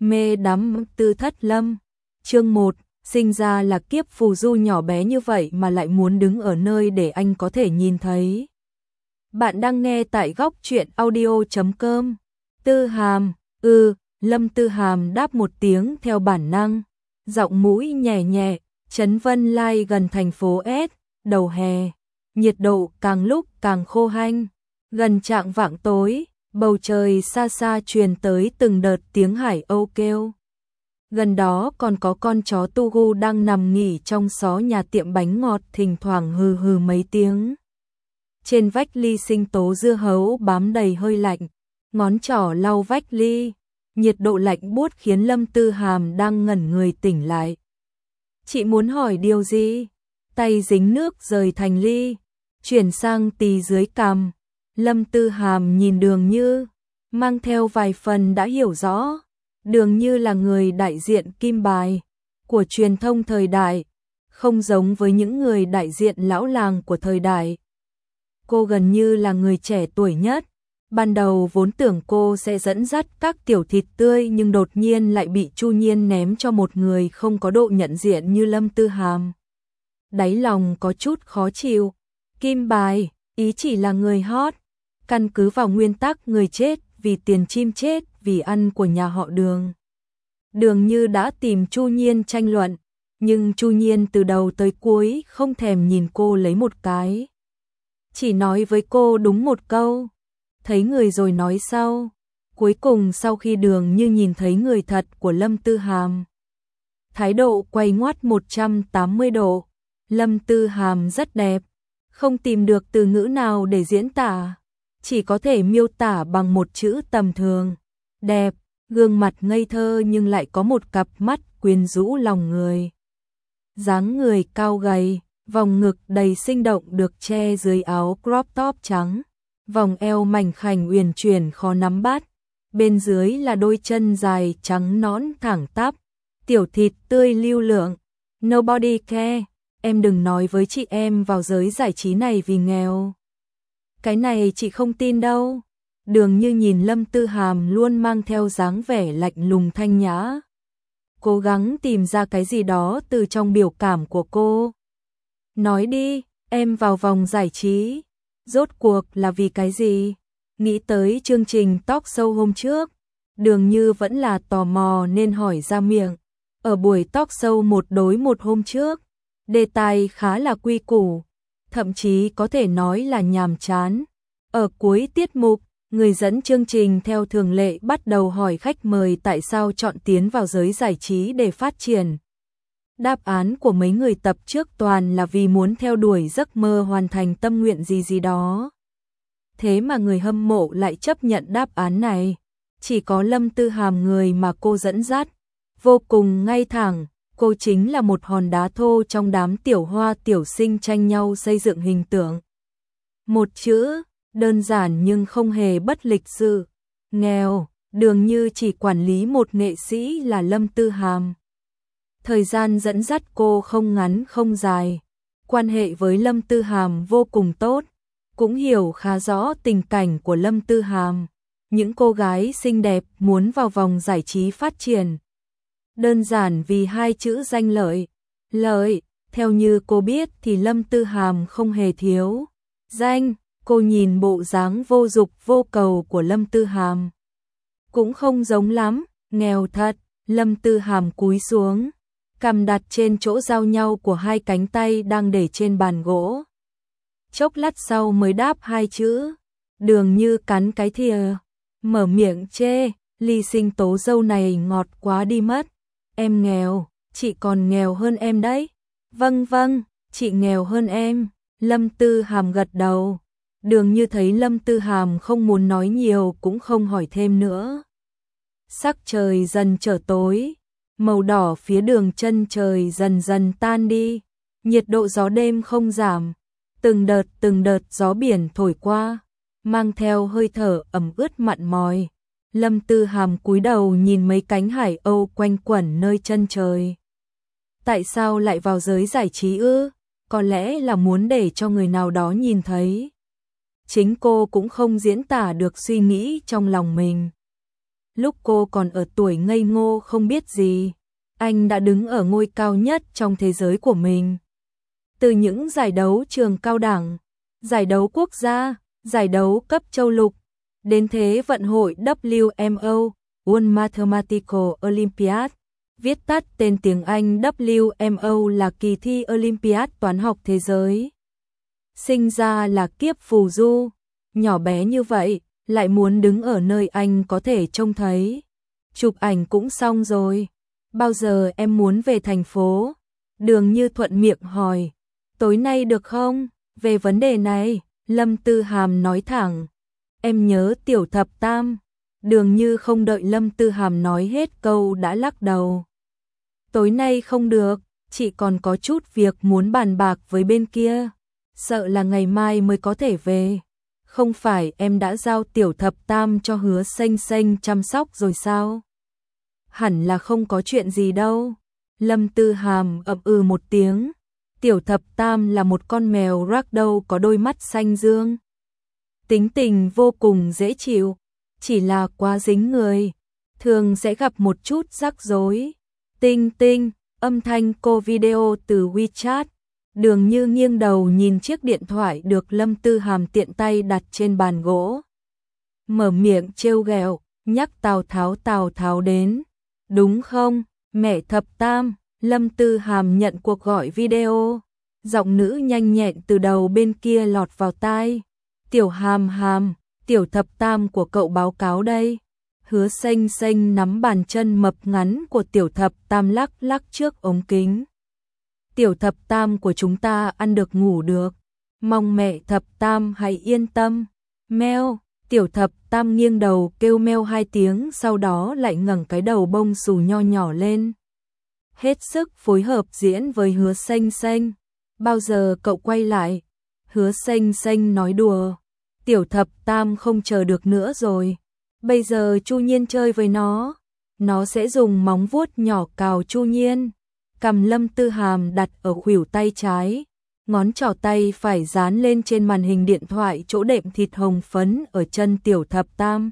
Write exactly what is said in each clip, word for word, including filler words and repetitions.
Mê đắm Tư Thất Lâm. Chương một, sinh ra là kiếp phù du nhỏ bé như vậy mà lại muốn đứng ở nơi để anh có thể nhìn thấy. Bạn đang nghe tại góc truyện audio chấm com. Tư Hàm, ừ, Lâm Tư Hàm đáp một tiếng theo bản năng, giọng mũi nhẹ nhẹ. Trấn Vân Lai gần thành phố S, đầu hè, nhiệt độ càng lúc càng khô hanh. Gần chạng vạng tối, bầu trời xa xa truyền tới từng đợt tiếng hải âu kêu. Gần đó còn có con chó Tugu đang nằm nghỉ trong xó nhà tiệm bánh ngọt, thỉnh thoảng hừ hừ mấy tiếng. Trên vách ly sinh tố dưa hấu bám đầy hơi lạnh, ngón trỏ lau vách ly, nhiệt độ lạnh buốt khiến Lâm Tư Hàm đang ngẩn người tỉnh lại. Chị muốn hỏi điều gì? Tay dính nước rời thành ly, chuyển sang tì dưới cằm. Lâm Tư Hàm nhìn Đường Như, mang theo vài phần đã hiểu rõ. Đường Như là người đại diện kim bài của truyền thông thời đại, không giống với những người đại diện lão làng của thời đại. Cô gần như là người trẻ tuổi nhất. Ban đầu vốn tưởng cô sẽ dẫn dắt các tiểu thịt tươi, nhưng đột nhiên lại bị Chu Nhiên ném cho một người không có độ nhận diện như Lâm Tư Hàm. Đáy lòng có chút khó chịu. Kim bài, ý chỉ là người hot. Căn cứ vào nguyên tắc người chết vì tiền, chim chết vì ăn của nhà họ Đường. Đường Như đã tìm Chu Nhiên tranh luận, nhưng Chu Nhiên từ đầu tới cuối không thèm nhìn cô lấy một cái. Chỉ nói với cô đúng một câu, thấy người rồi nói sau. Cuối cùng sau khi Đường Như nhìn thấy người thật của Lâm Tư Hàm, thái độ quay ngoắt một trăm tám mươi độ. Lâm Tư Hàm rất đẹp, không tìm được từ ngữ nào để diễn tả, chỉ có thể miêu tả bằng một chữ tầm thường. Đẹp, gương mặt ngây thơ nhưng lại có một cặp mắt quyến rũ lòng người. Dáng người cao gầy, vòng ngực đầy sinh động được che dưới áo crop top trắng. Vòng eo mảnh khảnh uyển chuyển khó nắm bắt, bên dưới là đôi chân dài trắng nõn thẳng tắp, tiểu thịt tươi lưu lượng. Nobody care, em đừng nói với chị em vào giới giải trí này vì nghèo. Cái này chị không tin đâu. Đường Như nhìn Lâm Tư Hàm luôn mang theo dáng vẻ lạnh lùng thanh nhã, cố gắng tìm ra cái gì đó từ trong biểu cảm của cô. Nói đi, em vào vòng giải trí rốt cuộc là vì cái gì? Nghĩ tới chương trình talk show hôm trước, Đường Như vẫn là tò mò nên hỏi ra miệng. Ở buổi talk show một đối một hôm trước, đề tài khá là quy củ, thậm chí có thể nói là nhàm chán. Ở cuối tiết mục, người dẫn chương trình theo thường lệ bắt đầu hỏi khách mời tại sao chọn tiến vào giới giải trí để phát triển. Đáp án của mấy người tập trước toàn là vì muốn theo đuổi giấc mơ, hoàn thành tâm nguyện gì gì đó. Thế mà người hâm mộ lại chấp nhận đáp án này. Chỉ có Lâm Tư Hàm, người mà cô dẫn dắt, vô cùng ngay thẳng. Cô chính là một hòn đá thô trong đám tiểu hoa tiểu sinh tranh nhau xây dựng hình tượng. Một chữ, đơn giản nhưng không hề bất lịch sự. Nghèo. Đường Như chỉ quản lý một nghệ sĩ là Lâm Tư Hàm. Thời gian dẫn dắt cô không ngắn không dài, quan hệ với Lâm Tư Hàm vô cùng tốt, cũng hiểu khá rõ tình cảnh của Lâm Tư Hàm. Những cô gái xinh đẹp muốn vào vòng giải trí phát triển, đơn giản vì hai chữ danh lợi. Lợi, theo như cô biết thì Lâm Tư Hàm không hề thiếu. Danh, cô nhìn bộ dáng vô dục vô cầu của Lâm Tư Hàm, cũng không giống lắm, nghèo thật. Lâm Tư Hàm cúi xuống, cằm đặt trên chỗ giao nhau của hai cánh tay đang để trên bàn gỗ. Chốc lát sau mới đáp hai chữ. Đường Như cắn cái thìa, mở miệng chê, ly sinh tố dâu này ngọt quá đi mất. Em nghèo, chị còn nghèo hơn em đấy. Vâng vâng, chị nghèo hơn em. Lâm Tư Hàm gật đầu. Đường Như thấy Lâm Tư Hàm không muốn nói nhiều cũng không hỏi thêm nữa. Sắc trời dần trở tối, màu đỏ phía đường chân trời dần dần tan đi, nhiệt độ gió đêm không giảm, từng đợt từng đợt gió biển thổi qua, mang theo hơi thở ẩm ướt mặn mòi. Lâm Tư Hàm cúi đầu nhìn mấy cánh hải âu quanh quẩn nơi chân trời. Tại sao lại vào giới giải trí ư? Có lẽ là muốn để cho người nào đó nhìn thấy. Chính cô cũng không diễn tả được suy nghĩ trong lòng mình. lúc cô còn ở tuổi ngây ngô không biết gì, anh đã đứng ở ngôi cao nhất trong thế giới của mình. Từ những giải đấu trường cao đẳng, giải đấu quốc gia, giải đấu cấp châu lục, đến Thế vận hội W M O, World Mathematical Olympiad, viết tắt tên tiếng Anh W M O là kỳ thi Olympiad toán học thế giới. Sinh ra là kiếp phù du, nhỏ bé như vậy, lại muốn đứng ở nơi anh có thể trông thấy. Chụp ảnh cũng xong rồi, bao giờ em muốn về thành phố? Đường Như thuận miệng hỏi, tối nay được không? Về vấn đề này, Lâm Tư Hàm nói thẳng, em nhớ tiểu thập tam. Đường Như không đợi Lâm Tư Hàm nói hết câu đã lắc đầu. Tối nay không được, chị còn có chút việc muốn bàn bạc với bên kia, sợ là ngày mai mới có thể về. Không phải em đã giao tiểu thập tam cho Hứa Xanh Xanh chăm sóc rồi sao? Hẳn là không có chuyện gì đâu. Lâm Tư Hàm ậm ừ một tiếng. Tiểu thập tam là một con mèo ragdoll có đôi mắt xanh dương. Tính tình vô cùng dễ chịu, chỉ là quá dính người, thường sẽ gặp một chút rắc rối. Tinh tinh, âm thanh cô video từ WeChat. Đường Như nghiêng đầu nhìn chiếc điện thoại được Lâm Tư Hàm tiện tay đặt trên bàn gỗ. Mở miệng trêu ghẹo, nhắc Tào Tháo Tào Tháo đến. Đúng không, mẹ thập tam? Lâm Tư Hàm nhận cuộc gọi video. Giọng nữ nhanh nhẹn từ đầu bên kia lọt vào tai. Tiểu Hàm Hàm, tiểu thập tam của cậu báo cáo đây. Hứa Xanh Xanh nắm bàn chân mập ngắn của tiểu thập tam lắc lắc trước ống kính. Tiểu thập tam của chúng ta ăn được ngủ được, mong mẹ thập tam hãy yên tâm. Meo, tiểu thập tam nghiêng đầu kêu meo hai tiếng, sau đó lại ngẩng cái đầu bông xù nho nhỏ lên. Hết sức phối hợp diễn với Hứa Xanh Xanh. Bao giờ cậu quay lại? Hứa Xanh Xanh nói đùa. Tiểu thập tam không chờ được nữa rồi. Bây giờ Chu Nhiên chơi với nó, nó sẽ dùng móng vuốt nhỏ cào Chu Nhiên. Cầm Lâm Tư Hàm đặt ở khuỷu tay trái, ngón trỏ tay phải dán lên trên màn hình điện thoại chỗ đệm thịt hồng phấn ở chân tiểu thập tam.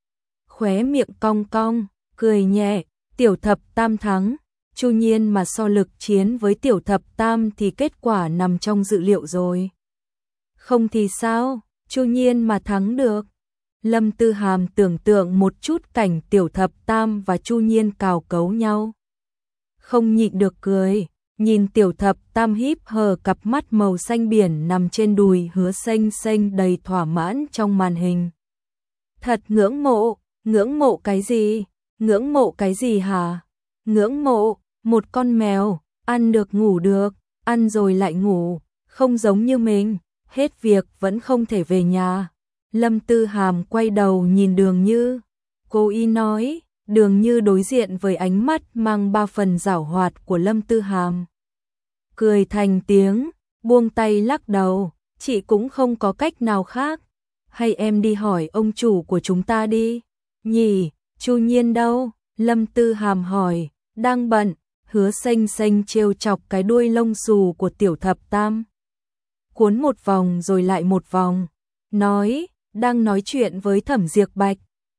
Khóe miệng cong cong, cười nhẹ, tiểu thập tam thắng. Chu Nhiên mà so lực chiến với tiểu thập tam thì kết quả nằm trong dự liệu rồi. Không thì sao, Chu Nhiên mà thắng được. Lâm Tư Hàm tưởng tượng một chút cảnh tiểu thập tam và Chu Nhiên cào cấu nhau. Không nhịn được cười, nhìn tiểu thập tam híp hờ cặp mắt màu xanh biển nằm trên đùi Hứa Xanh Xanh đầy thỏa mãn trong màn hình. Thật ngưỡng mộ, ngưỡng mộ cái gì? Ngưỡng mộ cái gì hả? Ngưỡng mộ, một con mèo, ăn được ngủ được, ăn rồi lại ngủ, không giống như mình, hết việc vẫn không thể về nhà. Lâm Tư Hàm quay đầu nhìn Đường Như, cô y nói. Đường Như đối diện với ánh mắt mang ba phần giảo hoạt của Lâm Tư Hàm. Cười thành tiếng, buông tay lắc đầu, chị cũng không có cách nào khác. Hay em đi hỏi ông chủ của chúng ta đi. Nhỉ, Chu Nhiên đâu? Lâm Tư Hàm hỏi, đang bận. Hứa Xanh Xanh trêu chọc cái đuôi lông xù của tiểu thập tam. Cuốn một vòng rồi lại một vòng. Nói, đang nói chuyện với Thẩm Diệp Bạch.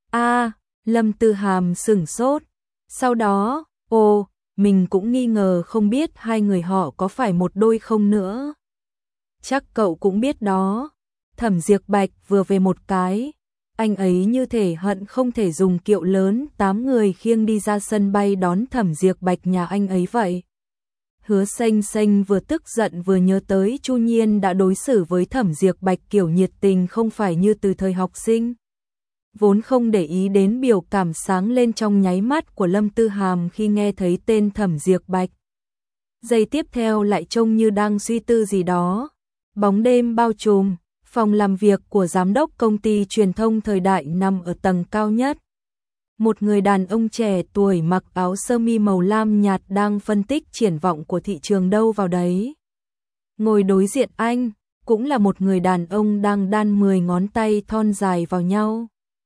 A. Lâm Tư Hàm sửng sốt. Sau đó, ồ, mình cũng nghi ngờ không biết hai người họ có phải một đôi không nữa. Chắc cậu cũng biết đó. Thẩm Diệp Bạch vừa về một cái. Anh ấy như thể hận không thể dùng kiệu lớn tám người khiêng đi ra sân bay đón Thẩm Diệp Bạch nhà anh ấy vậy. Hứa Xanh Xanh vừa tức giận vừa nhớ tới Chu Nhiên đã đối xử với Thẩm Diệp Bạch kiểu nhiệt tình không phải như từ thời học sinh. Vốn không để ý đến biểu cảm sáng lên trong nháy mắt của Lâm Tư Hàm khi nghe thấy tên Thẩm Diệp Bạch. Giây tiếp theo lại trông như đang suy tư gì đó. Bóng đêm bao trùm, phòng làm việc của giám đốc công ty truyền thông thời đại nằm ở tầng cao nhất. Một người đàn ông trẻ tuổi mặc áo sơ mi màu lam nhạt đang phân tích triển vọng của thị trường đâu vào đấy. Ngồi đối diện anh, cũng là một người đàn ông đang đan mười ngón tay thon dài vào nhau.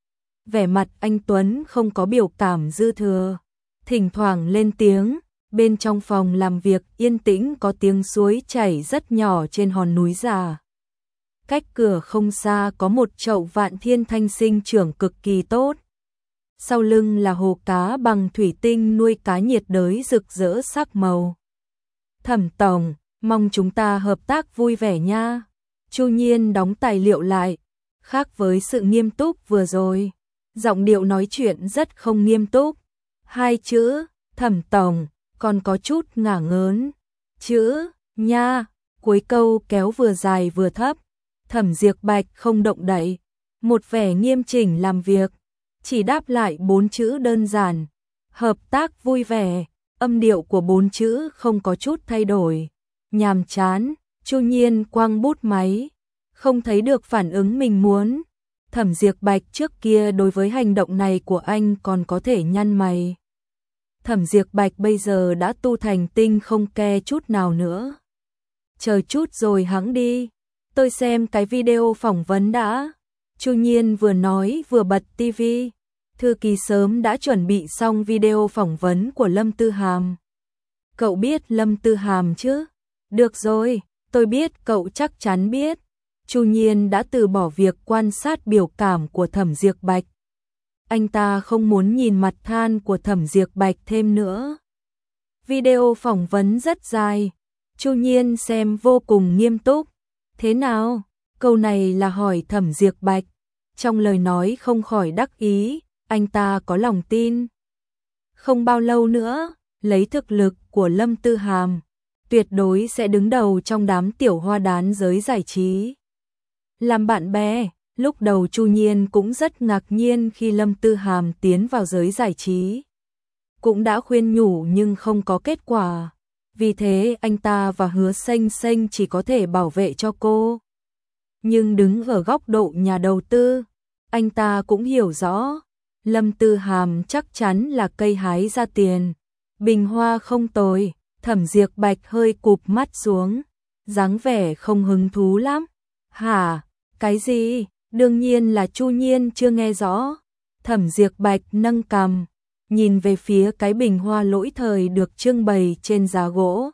Vẻ mặt anh Tuấn không có biểu cảm dư thừa, thỉnh thoảng lên tiếng. Bên trong phòng làm việc yên tĩnh có tiếng suối chảy rất nhỏ trên hòn núi già. Cách cửa không xa có một chậu vạn thiên thanh sinh trưởng cực kỳ tốt. sau lưng là hồ cá bằng thủy tinh nuôi cá nhiệt đới rực rỡ sắc màu. Thẩm tổng, mong chúng ta hợp tác vui vẻ nha. Chu Nhiên đóng tài liệu lại, khác với sự nghiêm túc vừa rồi, giọng điệu nói chuyện rất không nghiêm túc. Hai chữ, Thẩm tổng, còn có chút ngả ngớn. Chữ, nha, cuối câu kéo vừa dài vừa thấp. Thẩm Diệp Bạch không động đậy, một vẻ nghiêm chỉnh làm việc, chỉ đáp lại bốn chữ đơn giản. Hợp tác vui vẻ, âm điệu của bốn chữ không có chút thay đổi. Nhàm chán, Chu Nhiên quăng bút máy, không thấy được phản ứng mình muốn. Thẩm Diệp Bạch trước kia đối với hành động này của anh còn có thể nhăn mày. Thẩm Diệp Bạch bây giờ đã tu thành tinh không ke chút nào nữa. Chờ chút rồi hẵng đi, tôi xem cái video phỏng vấn đã. Chu Nhiên vừa nói vừa bật tivi. Thư ký sớm đã chuẩn bị xong video phỏng vấn của Lâm Tư Hàm. Cậu biết Lâm Tư Hàm chứ? Được rồi, tôi biết, cậu chắc chắn biết. Chu Nhiên đã từ bỏ việc quan sát biểu cảm của Thẩm Diệp Bạch. Anh ta không muốn nhìn mặt than của Thẩm Diệp Bạch thêm nữa. Video phỏng vấn rất dài, Chu Nhiên xem vô cùng nghiêm túc. Thế nào? Câu này là hỏi Thẩm Diệp Bạch. Trong lời nói không khỏi đắc ý, anh ta có lòng tin. Không bao lâu nữa, lấy thực lực của Lâm Tư Hàm, tuyệt đối sẽ đứng đầu trong đám tiểu hoa đán giới giải trí. Làm bạn bè, lúc đầu Chu Nhiên cũng rất ngạc nhiên khi Lâm Tư Hàm tiến vào giới giải trí. Cũng đã khuyên nhủ nhưng không có kết quả. Vì thế anh ta và Hứa Xanh Xanh chỉ có thể bảo vệ cho cô. Nhưng đứng ở góc độ nhà đầu tư, anh ta cũng hiểu rõ, Lâm Tư Hàm chắc chắn là cây hái ra tiền. Bình hoa không tồi, Thẩm Diệp Bạch hơi cụp mắt xuống, dáng vẻ không hứng thú lắm. Hả? Cái gì? Đương nhiên là Chu Nhiên chưa nghe rõ. Thẩm Diệp Bạch nâng cằm, nhìn về phía cái bình hoa lỗi thời được trưng bày trên giá gỗ.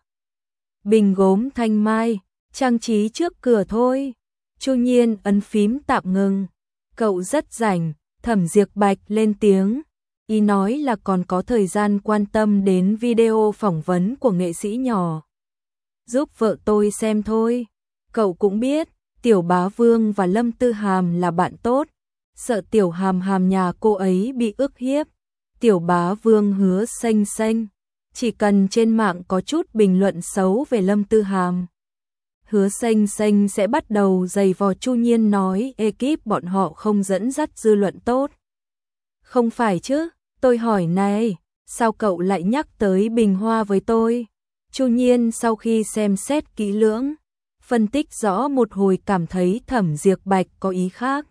Bình gốm thanh mai, trang trí trước cửa thôi. Chu Nhiên ấn phím tạm ngừng. Cậu rất rảnh. Thẩm Diệp Bạch lên tiếng, ý nói là còn có thời gian quan tâm đến video phỏng vấn của nghệ sĩ nhỏ. Giúp vợ tôi xem thôi. Cậu cũng biết, Tiểu Bá Vương và Lâm Tư Hàm là bạn tốt, sợ Tiểu Hàm Hàm nhà cô ấy bị ức hiếp. Tiểu Bá Vương Hứa Xanh Xanh, chỉ cần trên mạng có chút bình luận xấu về Lâm Tư Hàm, Hứa Xanh Xanh sẽ bắt đầu giày vò. Chu Nhiên nói ekip bọn họ không dẫn dắt dư luận tốt. Không phải chứ, tôi hỏi này, sao cậu lại nhắc tới bình hoa với tôi? Chu Nhiên sau khi xem xét kỹ lưỡng, phân tích rõ một hồi cảm thấy Thẩm Diệp Bạch có ý khác.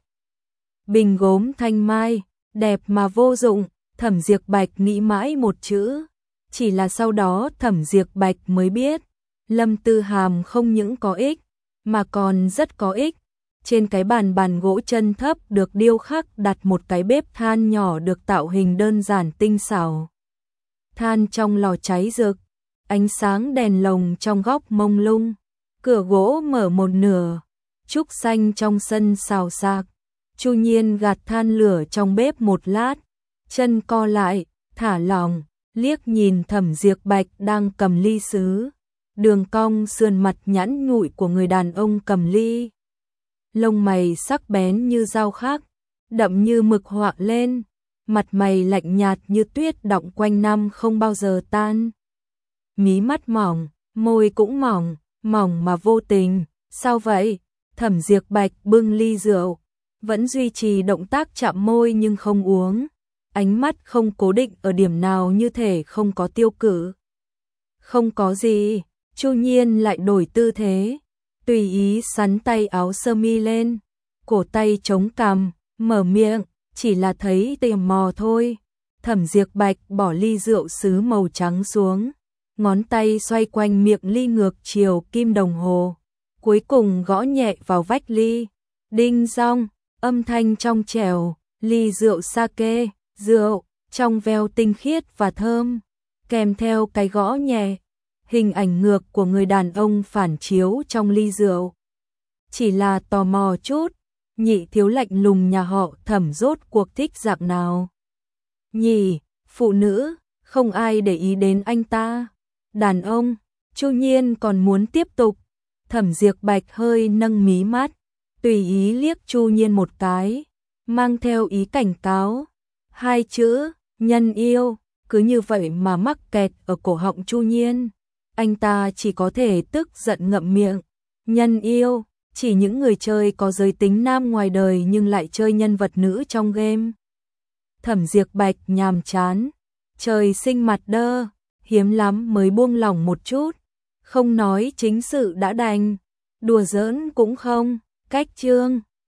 Bình gốm thanh mai, đẹp mà vô dụng, Thẩm Diệp Bạch nghĩ mãi một chữ. Chỉ là sau đó Thẩm Diệp Bạch mới biết, Lâm Tư Hàm không những có ích, mà còn rất có ích. Trên cái bàn bàn gỗ chân thấp được điêu khắc đặt một cái bếp than nhỏ được tạo hình đơn giản tinh xảo. Than trong lò cháy rực, ánh sáng đèn lồng trong góc mông lung, cửa gỗ mở một nửa, trúc xanh trong sân xào xạc. Chu Nhiên gạt than lửa trong bếp một lát, chân co lại, thả lỏng, liếc nhìn Thẩm Diệp Bạch đang cầm ly sứ. Đường cong sườn mặt nhẵn nhụi của người đàn ông cầm ly. Lông mày sắc bén như dao khắc, đậm như mực họa lên, mặt mày lạnh nhạt như tuyết đọng quanh năm không bao giờ tan. Mí mắt mỏng, môi cũng mỏng, mỏng mà vô tình. Sao vậy? Thẩm Diệp Bạch bưng ly rượu, vẫn duy trì động tác chạm môi nhưng không uống. Ánh mắt không cố định ở điểm nào, như thể không có tiêu cự. Không có gì. Chu Nhiên lại đổi tư thế, tùy ý xắn tay áo sơ mi lên, cổ tay chống cằm, mở miệng, chỉ là thấy tò mò thôi. Thẩm Diệp Bạch bỏ ly rượu sứ màu trắng xuống, ngón tay xoay quanh miệng ly ngược chiều kim đồng hồ, cuối cùng gõ nhẹ vào vách ly. Đinh dong, âm thanh trong trẻo, ly rượu sake, rượu trong veo tinh khiết và thơm, kèm theo cái gõ nhẹ. Hình ảnh ngược của người đàn ông phản chiếu trong ly rượu. Chỉ là tò mò chút, nhị thiếu lạnh lùng nhà họ Thẩm rốt cuộc thích dạng nào. nhỉ, phụ nữ, không ai để ý đến anh ta. Đàn ông, Chu Nhiên còn muốn tiếp tục. Thẩm Diệp Bạch hơi nâng mí mắt, tùy ý liếc Chu Nhiên một cái, mang theo ý cảnh cáo. Hai chữ, nhân yêu, cứ như vậy mà mắc kẹt ở cổ họng Chu Nhiên. Anh ta chỉ có thể tức giận ngậm miệng. Nhân yêu, chỉ những người chơi có giới tính nam ngoài đời nhưng lại chơi nhân vật nữ trong game. Thẩm Diệp Bạch nhàm chán, trời sinh mặt đơ, hiếm lắm mới buông lỏng một chút. Không nói chính sự đã đành, đùa giỡn cũng không, cách chương.